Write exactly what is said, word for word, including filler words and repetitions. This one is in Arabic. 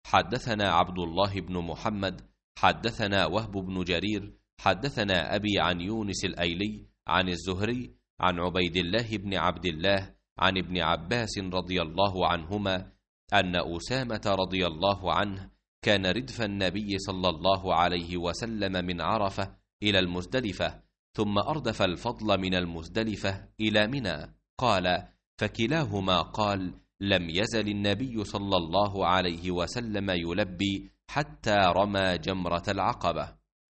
حدثنا عبد الله بن محمد حدثنا وهب بن جرير حدثنا أبي عن يونس الأيلي عن الزهري عن عبيد الله بن عبد الله عن ابن عباس رضي الله عنهما أن أسامة رضي الله عنه كان ردف النبي صلى الله عليه وسلم من عرفة إلى المزدلفة، ثم أردف الفضل من المزدلفة إلى منى. قال: فكلاهما قال: لم يزل النبي صلى الله عليه وسلم يلبي حتى رمى جمرة العقبة.